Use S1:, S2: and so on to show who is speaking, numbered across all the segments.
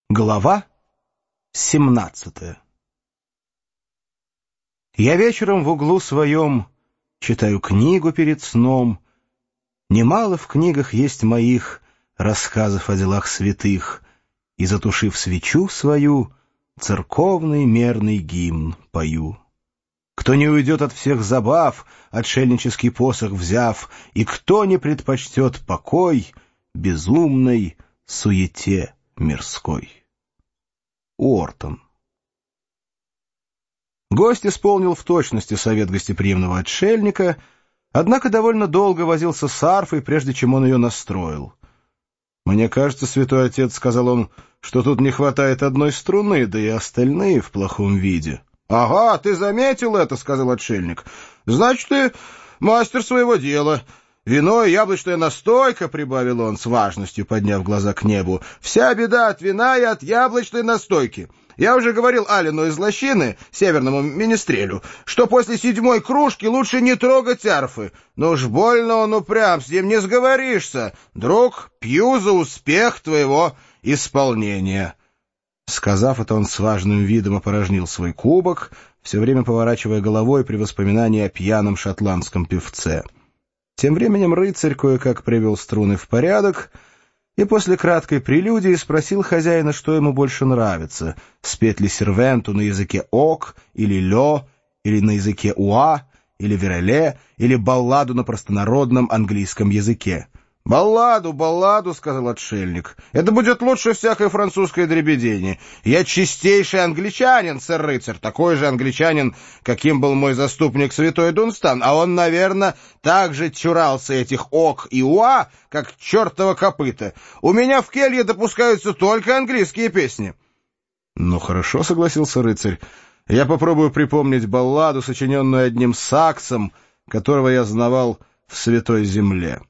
S1: Глава 17. Я вечером в углу своем читаю книгу перед сном. Немало в книгах есть моих рассказов о делах святых, и, затушив свечу свою, церковный мерный гимн пою. Кто не уйдет от всех забав, отшельнический посох взяв, и кто не предпочтет покой безумной суете мирской. Уортон. Гость исполнил в точности совет гостеприимного отшельника, однако довольно долго возился с арфой, прежде чем он ее настроил. «Мне кажется, святой отец, — сказал он, — что тут не хватает одной струны, да и остальные в плохом виде». «Ага, ты заметил это, — сказал отшельник. — Значит, ты мастер своего дела. Вино и яблочная настойка, — прибавил он с важностью, подняв глаза к небу, — вся беда от вина и от яблочной настойки. Я уже говорил Алину из лощины, северному министрелю, что после 7-й кружки лучше не трогать арфы. Но уж больно он упрям, с ним не сговоришься. Друг, пью за успех твоего исполнения». Сказав это, он с важным видом опорожнил свой кубок, все время поворачивая головой при воспоминании о пьяном шотландском певце. Тем временем рыцарь кое-как привел струны в порядок и после краткой прелюдии спросил хозяина, что ему больше нравится — спеть ли сервенту на языке ок или лё, или на языке уа, или вереле, или балладу на простонародном английском языке. «Балладу, балладу, — сказал отшельник, — это будет лучше всякой французской дребедени. Я чистейший англичанин, сэр-рыцарь, такой же англичанин, каким был мой заступник святой Дунстан, а он, наверное, так же чурался этих ок и уа, как чертова копыта. У меня в келье допускаются только английские песни». «Ну, хорошо, — согласился рыцарь, — я попробую припомнить балладу, сочиненную одним саксом, которого я знавал в Святой Земле».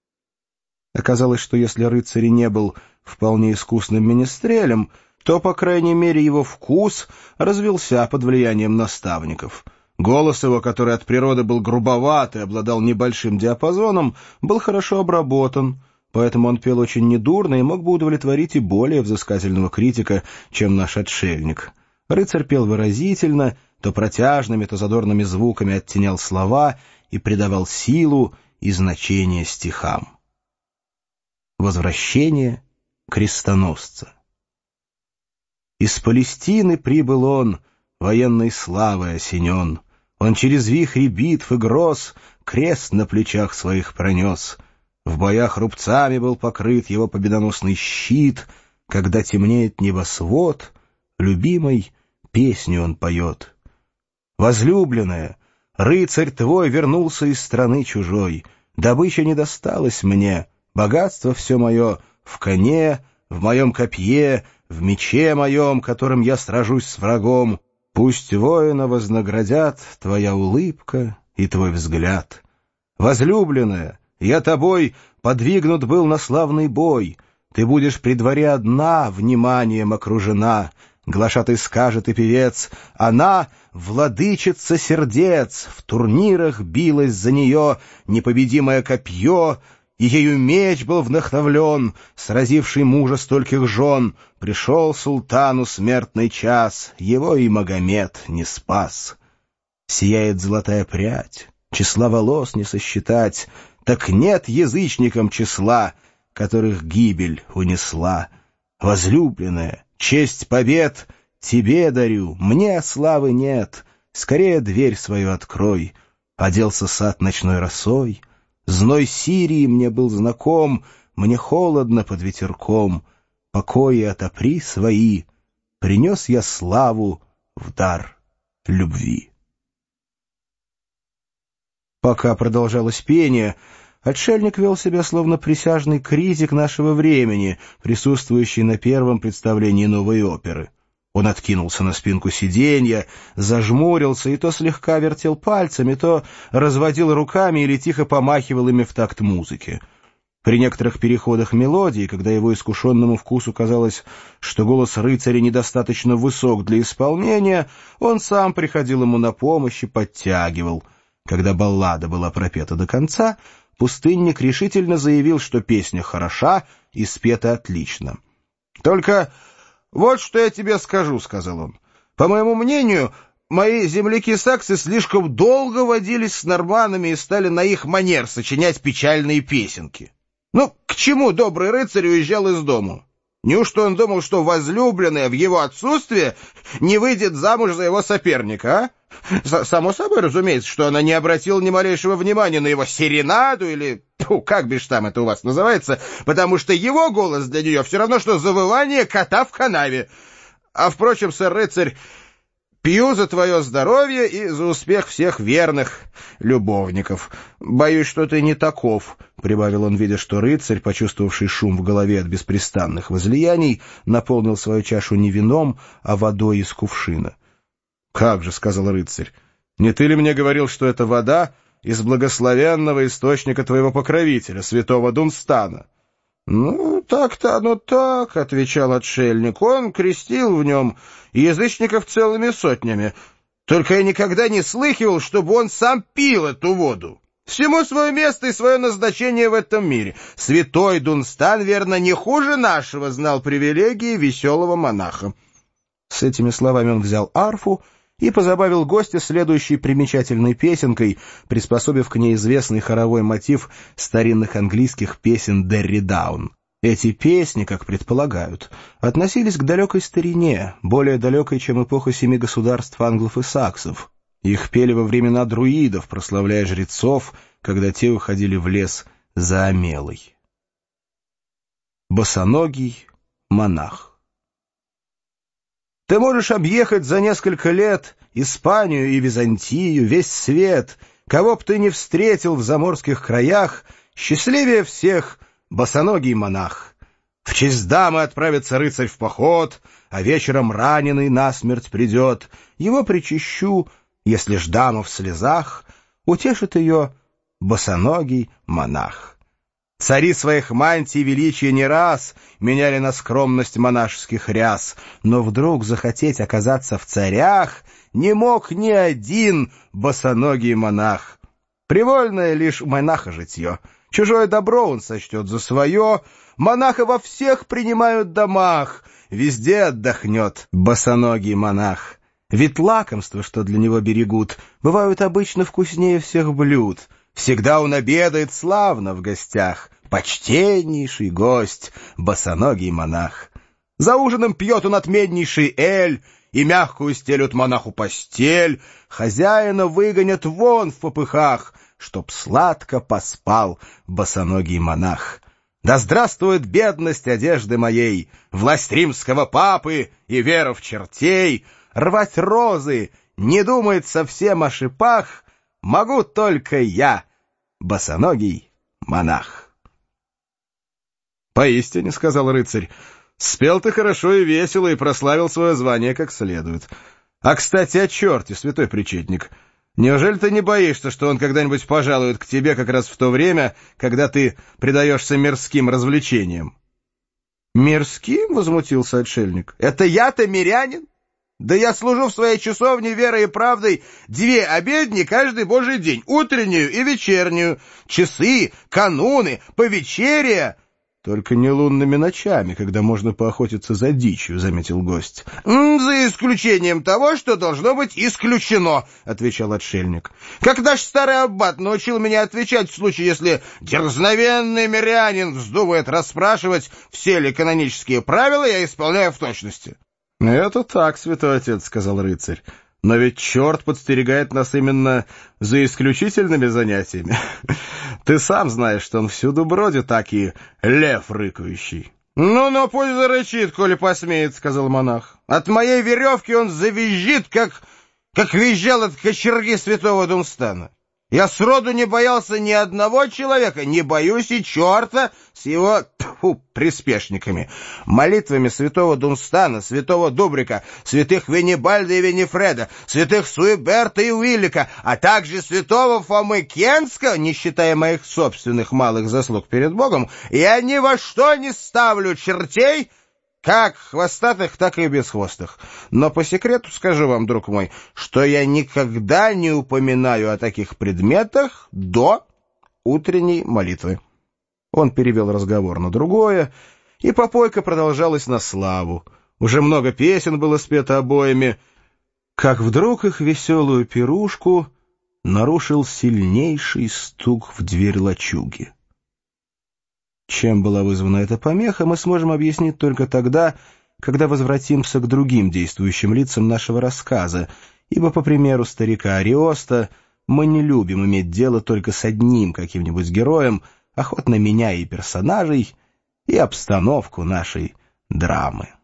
S1: Оказалось, что если рыцарь не был вполне искусным министрелем, то, по крайней мере, его вкус развился под влиянием наставников. Голос его, который от природы был грубоват и обладал небольшим диапазоном, был хорошо обработан, поэтому он пел очень недурно и мог бы удовлетворить и более взыскательного критика, чем наш отшельник. Рыцарь пел выразительно, то протяжными, то задорными звуками оттенял слова и придавал силу и значение стихам. Возвращение крестоносца. Из Палестины прибыл он, военной славой осенен. Он через вихри битв и гроз крест на плечах своих пронес. В боях рубцами был покрыт его победоносный щит. Когда темнеет небосвод, любимой песню он поет. «Возлюбленная, рыцарь твой вернулся из страны чужой. Добыча не досталась мне. Богатство все мое в коне, в моем копье, в мече моем, которым я сражусь с врагом. Пусть воина вознаградят твоя улыбка и твой взгляд. Возлюбленная, я тобой подвигнут был на славный бой. Ты будешь при дворе одна, вниманием окружена. Глашатай скажет и певец, она — владычица сердец. В турнирах билось за нее непобедимое копье, и ею меч был вдохновлен, сразивший мужа стольких жен. Пришел султану смертный час, его и Магомед не спас. Сияет золотая прядь, числа волос не сосчитать, так нет язычникам числа, которых гибель унесла. Возлюбленная, честь побед тебе дарю, мне славы нет. Скорее дверь свою открой. Оделся сад ночной росой. Зной Сирии мне был знаком, мне холодно под ветерком. Покои отопри свои, принес я славу в дар любви. Пока продолжалось пение, отшельник вел себя словно присяжный критик нашего времени, присутствующий на первом представлении новой оперы. Он откинулся на спинку сиденья, зажмурился и то слегка вертел пальцами, то разводил руками или тихо помахивал ими в такт музыки. При некоторых переходах мелодии, когда его искушенному вкусу казалось, что голос рыцаря недостаточно высок для исполнения, он сам приходил ему на помощь и подтягивал. Когда баллада была пропета до конца, пустынник решительно заявил, что песня хороша и спета отлично. «Только «Вот что я тебе скажу», — сказал он. «По моему мнению, мои земляки-саксы слишком долго водились с норманами и стали на их манер сочинять печальные песенки. Ну, к чему добрый рыцарь уезжал из дому? Неужто он думал, что возлюбленная в его отсутствие не выйдет замуж за его соперника, а? Само собой разумеется, что она не обратила ни малейшего внимания на его серенаду или, как бишь там это у вас называется, потому что его голос для нее все равно, что завывание кота в канаве. А, впрочем, сэр-рыцарь, пью за твое здоровье и за успех всех верных любовников. Боюсь, что ты не таков», — прибавил он, видя, что рыцарь, почувствовавший шум в голове от беспрестанных возлияний, наполнил свою чашу не вином, а водой из кувшина. «Как же», — сказал рыцарь, — «не ты ли мне говорил, что это вода из благословенного источника твоего покровителя, святого Дунстана?» «Ну, так-то оно так», — отвечал отшельник. «Он крестил в нем язычников целыми сотнями. Только я никогда не слыхивал, чтобы он сам пил эту воду. Всему свое место и свое назначение в этом мире. Святой Дунстан, верно, не хуже нашего знал привилегии веселого монаха». С этими словами он взял арфу и позабавил гостя следующей примечательной песенкой, приспособив к ней известный хоровой мотив старинных английских песен Дерри Даун. Эти песни, как предполагают, относились к далекой старине, более далекой, чем эпоха семи государств англов и саксов. Их пели во времена друидов, прославляя жрецов, когда те уходили в лес за омелой. Босоногий монах. Ты можешь объехать за несколько лет Испанию и Византию, весь свет. Кого б ты не встретил в заморских краях, счастливее всех босоногий монах. В честь дамы отправится рыцарь в поход, а вечером раненый насмерть придет. Его причащу, если ж дама в слезах, утешит ее босоногий монах. Цари своих мантий величия не раз меняли на скромность монашеских ряс, но вдруг захотеть оказаться в царях не мог ни один босоногий монах. Привольное лишь монаха житье, чужое добро он сочтет за свое, монаха во всех принимают домах, везде отдохнет босоногий монах. Ведь лакомства, что для него берегут, бывают обычно вкуснее всех блюд. Всегда он обедает славно в гостях, почтеннейший гость, босоногий монах. За ужином пьет он отменнейший эль, и мягкую стелют монаху постель, хозяина выгонят вон в попыхах, чтоб сладко поспал босоногий монах. Да здравствует бедность одежды моей, власть римского папы и вера в чертей, рвать розы не думает совсем о шипах, могу только я, босоногий монах. «Поистине, — сказал рыцарь, — спел ты хорошо и весело и прославил свое звание как следует. А, кстати, о черте, святой причетник, неужели ты не боишься, что он когда-нибудь пожалует к тебе как раз в то время, когда ты предаешься мирским развлечениям?» «Мирским?» — возмутился отшельник. «Это я-то мирянин? Да я служу в своей часовне верой и правдой 2 обедни каждый божий день, утреннюю и вечернюю, часы, кануны, повечерия». «Только не лунными ночами, когда можно поохотиться за дичью», — заметил гость. «За исключением того, что должно быть исключено», — отвечал отшельник. «Как наш старый аббат научил меня отвечать в случае, если дерзновенный мирянин вздумает расспрашивать, все ли канонические правила я исполняю в точности». «Это так, святой отец», — сказал рыцарь. «Но ведь черт подстерегает нас именно за исключительными занятиями. Ты сам знаешь, что он всюду бродит, так и лев рыкающий». «Ну, пусть зарычит, коли посмеет», — сказал монах. «От моей веревки он завизжит, как визжал от кочерги святого Дунстана. Я сроду не боялся ни одного человека, не боюсь и черта с его приспешниками. Молитвами святого Дунстана, святого Дубрика, святых Веннибальда и Веннифреда, святых Суэберта и Уиллика, а также святого Фомы Кенска, не считая моих собственных малых заслуг перед Богом, я ни во что не ставлю чертей, как хвостатых, так и бесхвостых. Но по секрету скажу вам, друг мой, что я никогда не упоминаю о таких предметах до утренней молитвы». Он перевел разговор на другое, и попойка продолжалась на славу. уже много песен было спето обоими, как вдруг их веселую пирушку нарушил сильнейший стук в дверь лачуги. Чем была вызвана эта помеха, мы сможем объяснить только тогда, когда возвратимся к другим действующим лицам нашего рассказа, ибо, по примеру старика Ариоста, мы не любим иметь дело только с одним каким-нибудь героем, охотно меняя и персонажей, и обстановку нашей драмы.